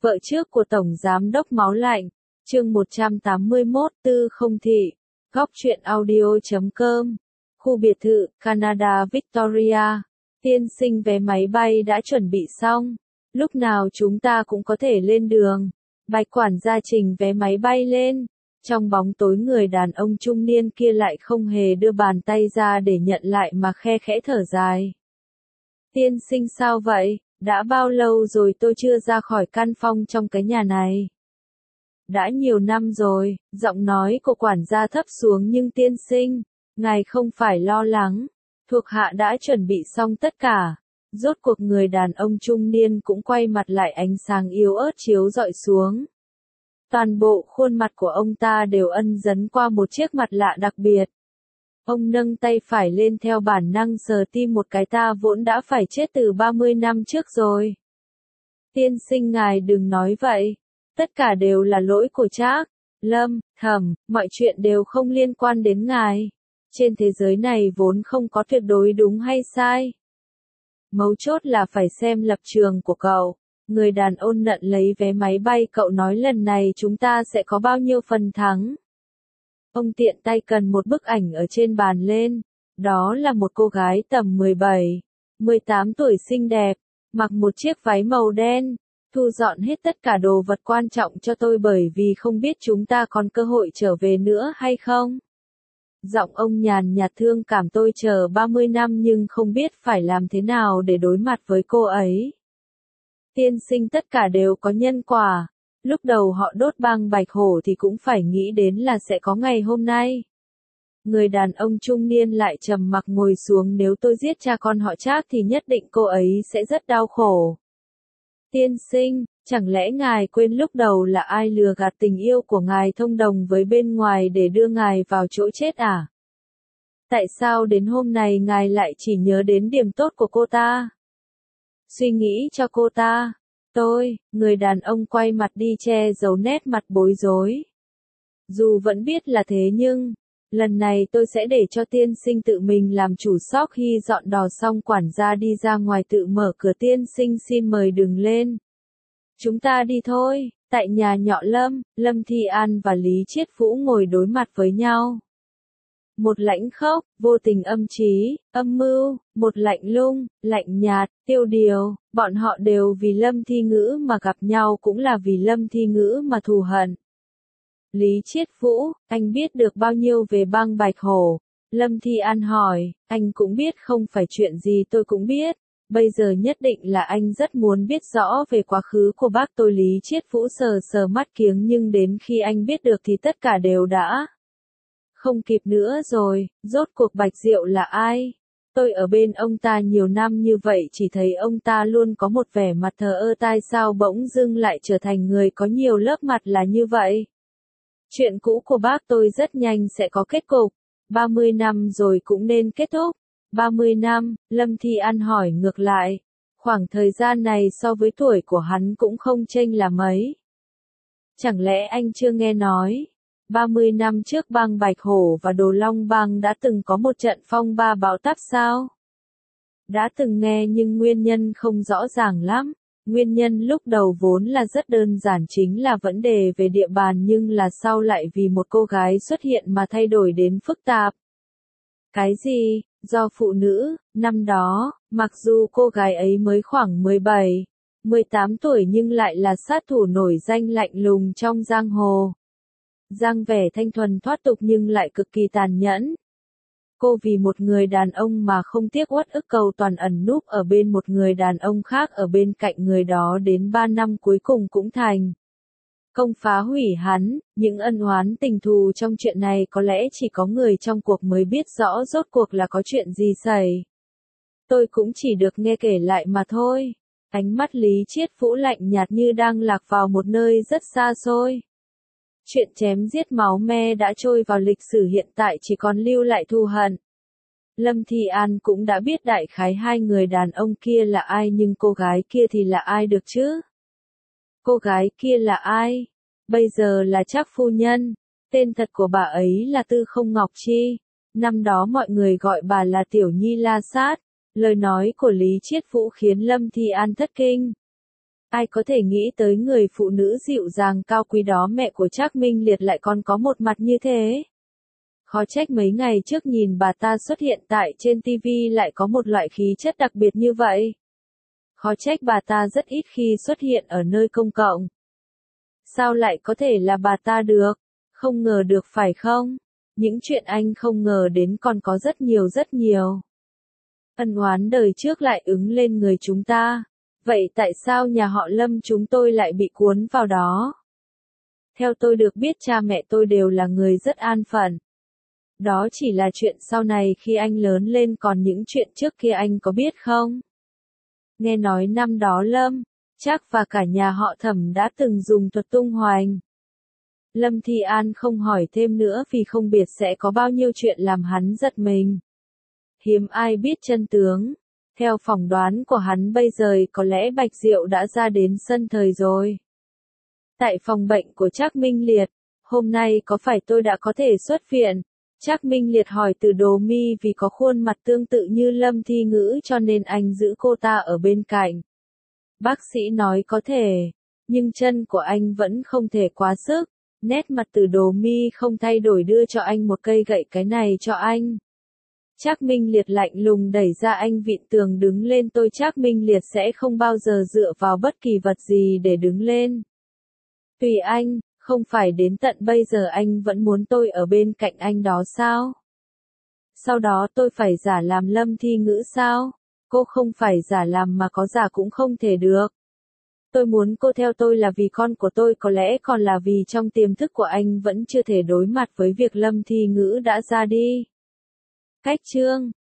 Vợ trước của Tổng Giám đốc Máu Lạnh, chương 181, Tư Không Thị, góc truyện audio.com, khu biệt thự, Canada Victoria. Tiên sinh vé máy bay đã chuẩn bị xong, lúc nào chúng ta cũng có thể lên đường. Bạch quản gia trình vé máy bay lên. Trong bóng tối người đàn ông trung niên kia lại không hề đưa bàn tay ra để nhận lại mà khe khẽ thở dài. Tiên sinh sao vậy? Đã bao lâu rồi tôi chưa ra khỏi căn phòng trong cái nhà này? Đã nhiều năm rồi, giọng nói của quản gia thấp xuống nhưng tiên sinh, ngài không phải lo lắng, thuộc hạ đã chuẩn bị xong tất cả. Rốt cuộc người đàn ông trung niên cũng quay mặt lại, ánh sáng yếu ớt chiếu rọi xuống. Toàn bộ khuôn mặt của ông ta đều ân dấn qua một chiếc mặt lạ đặc biệt. Ông nâng tay phải lên theo bản năng sờ tim một cái, ta vốn đã phải chết từ 30 năm trước rồi. Tiên sinh ngài đừng nói vậy. Tất cả đều là lỗi của Trác, Lâm, Thẩm, mọi chuyện đều không liên quan đến ngài. Trên thế giới này vốn không có tuyệt đối đúng hay sai. Mấu chốt là phải xem lập trường của cậu. Người đàn ông nhận lấy vé máy bay, cậu nói lần này chúng ta sẽ có bao nhiêu phần thắng. Ông tiện tay cần một bức ảnh ở trên bàn lên. Đó là một cô gái tầm 17, 18 tuổi xinh đẹp, mặc một chiếc váy màu đen. Thu dọn hết tất cả đồ vật quan trọng cho tôi bởi vì không biết chúng ta còn cơ hội trở về nữa hay không. Giọng ông nhàn nhạt thương cảm, tôi chờ 30 năm nhưng không biết phải làm thế nào để đối mặt với cô ấy. Tiên sinh, tất cả đều có nhân quả. Lúc đầu họ đốt băng Bạch Hổ thì cũng phải nghĩ đến là sẽ có ngày hôm nay. Người đàn ông trung niên lại trầm mặc ngồi xuống, nếu tôi giết cha con họ Trác thì nhất định cô ấy sẽ rất đau khổ. Tiên sinh, chẳng lẽ ngài quên lúc đầu là ai lừa gạt tình yêu của ngài thông đồng với bên ngoài để đưa ngài vào chỗ chết à? Tại sao đến hôm nay ngài lại chỉ nhớ đến điểm tốt của cô ta? Suy nghĩ cho cô ta. Người đàn ông quay mặt đi che giấu nét mặt bối rối. Dù vẫn biết là thế nhưng, lần này tôi sẽ để cho tiên sinh tự mình làm chủ. Sau khi dọn đò xong, quản gia đi ra ngoài tự mở cửa. Tiên sinh xin mời đừng lên. Chúng ta đi thôi. Tại nhà nhỏ Lâm Thi An và Lý Chiết Vũ ngồi đối mặt với nhau. Một lãnh khốc, vô tình âm trí, âm mưu, một lạnh lùng, lạnh nhạt, tiêu điều, bọn họ đều vì Lâm Thi Ngữ mà gặp nhau, cũng là vì Lâm Thi Ngữ mà thù hận. Lý Chiết Vũ, anh biết được bao nhiêu về băng Bạch Hổ? Lâm Thi An hỏi, anh cũng biết, không phải chuyện gì tôi cũng biết. Bây giờ nhất định là anh rất muốn biết rõ về quá khứ của bác tôi. Lý Chiết Vũ sờ sờ mắt kiếng, nhưng đến khi anh biết được thì tất cả đều đã không kịp nữa rồi. Rốt cuộc Bạch Diệu là ai? Tôi ở bên ông ta nhiều năm như vậy chỉ thấy ông ta luôn có một vẻ mặt thờ ơ, tại sao bỗng dưng lại trở thành người có nhiều lớp mặt là như vậy? Chuyện cũ của bác tôi rất nhanh sẽ có kết cục. 30 năm rồi cũng nên kết thúc. 30 năm, Lâm Thi An hỏi ngược lại. Khoảng thời gian này so với tuổi của hắn cũng không chênh là mấy. Chẳng lẽ anh chưa nghe nói? 30 năm trước băng Bạch Hổ và Đồ Long băng đã từng có một trận phong ba bão táp sao? Đã từng nghe nhưng nguyên nhân không rõ ràng lắm. Nguyên nhân lúc đầu vốn là rất đơn giản, chính là vấn đề về địa bàn, nhưng là sau lại vì một cô gái xuất hiện mà thay đổi đến phức tạp. Cái gì? Do phụ nữ, năm đó, mặc dù cô gái ấy mới khoảng 17, 18 tuổi nhưng lại là sát thủ nổi danh lạnh lùng trong giang hồ. Dáng vẻ thanh thuần thoát tục nhưng lại cực kỳ tàn nhẫn. Cô vì một người đàn ông mà không tiếc uất ức, cầu toàn ẩn núp ở bên một người đàn ông khác ở bên cạnh người đó đến 3 năm, cuối cùng cũng thành công phá hủy hắn. Những ân oán tình thù trong chuyện này có lẽ chỉ có người trong cuộc mới biết rõ rốt cuộc là có chuyện gì xảy. Tôi cũng chỉ được nghe kể lại mà thôi. Ánh mắt Lý Chiết Vũ lạnh nhạt như đang lạc vào một nơi rất xa xôi. Chuyện chém giết máu me đã trôi vào lịch sử, hiện tại chỉ còn lưu lại thù hận. Lâm Thi An cũng đã biết đại khái hai người đàn ông kia là ai, nhưng cô gái kia thì là ai được chứ? Cô gái kia là ai? Bây giờ là Trác phu nhân. Tên thật của bà ấy là Tư Không Ngọc Chi. Năm đó mọi người gọi bà là Tiểu Nhi La Sát. Lời nói của Lý Chiết Vũ khiến Lâm Thi An thất kinh. Ai có thể nghĩ tới người phụ nữ dịu dàng cao quý đó mẹ của Trác Minh Liệt lại còn có một mặt như thế. Khó trách mấy ngày trước nhìn bà ta xuất hiện tại trên TV lại có một loại khí chất đặc biệt như vậy. Khó trách bà ta rất ít khi xuất hiện ở nơi công cộng. Sao lại có thể là bà ta được? Không ngờ được phải không? Những chuyện anh không ngờ đến còn có rất nhiều rất nhiều. Ân oán đời trước lại ứng lên người chúng ta. Vậy tại sao nhà họ Lâm chúng tôi lại bị cuốn vào đó? Theo tôi được biết cha mẹ tôi đều là người rất an phận. Đó chỉ là chuyện sau này khi anh lớn lên, còn những chuyện trước kia anh có biết không? Nghe nói năm đó Lâm, Trác và cả nhà họ Thẩm đã từng dùng thuật tung hoành. Lâm Thi An không hỏi thêm nữa vì không biết sẽ có bao nhiêu chuyện làm hắn giật mình. Hiếm ai biết chân tướng. Theo phỏng đoán của hắn bây giờ có lẽ Bạch Diệu đã ra đến sân thời rồi. Tại phòng bệnh của Trác Minh Liệt, hôm nay có phải tôi đã có thể xuất viện? Trác Minh Liệt hỏi Từ Đồ Mi vì có khuôn mặt tương tự như Lâm Thi Ngữ cho nên anh giữ cô ta ở bên cạnh. Bác sĩ nói có thể, nhưng chân của anh vẫn không thể quá sức. Nét mặt Từ Đồ Mi không thay đổi, đưa cho anh một cây gậy, cái này cho anh. Trác Minh Liệt lạnh lùng đẩy ra anh vịn tường đứng lên. Tôi Trác Minh Liệt sẽ không bao giờ dựa vào bất kỳ vật gì để đứng lên. Tùy anh, không phải đến tận bây giờ anh vẫn muốn tôi ở bên cạnh anh đó sao? Sau đó tôi phải giả làm Lâm Thi Ngữ sao? Cô không phải giả làm mà có giả cũng không thể được. Tôi muốn cô theo tôi là vì con của tôi, có lẽ còn là vì trong tiềm thức của anh vẫn chưa thể đối mặt với việc Lâm Thi Ngữ đã ra đi. Cách chương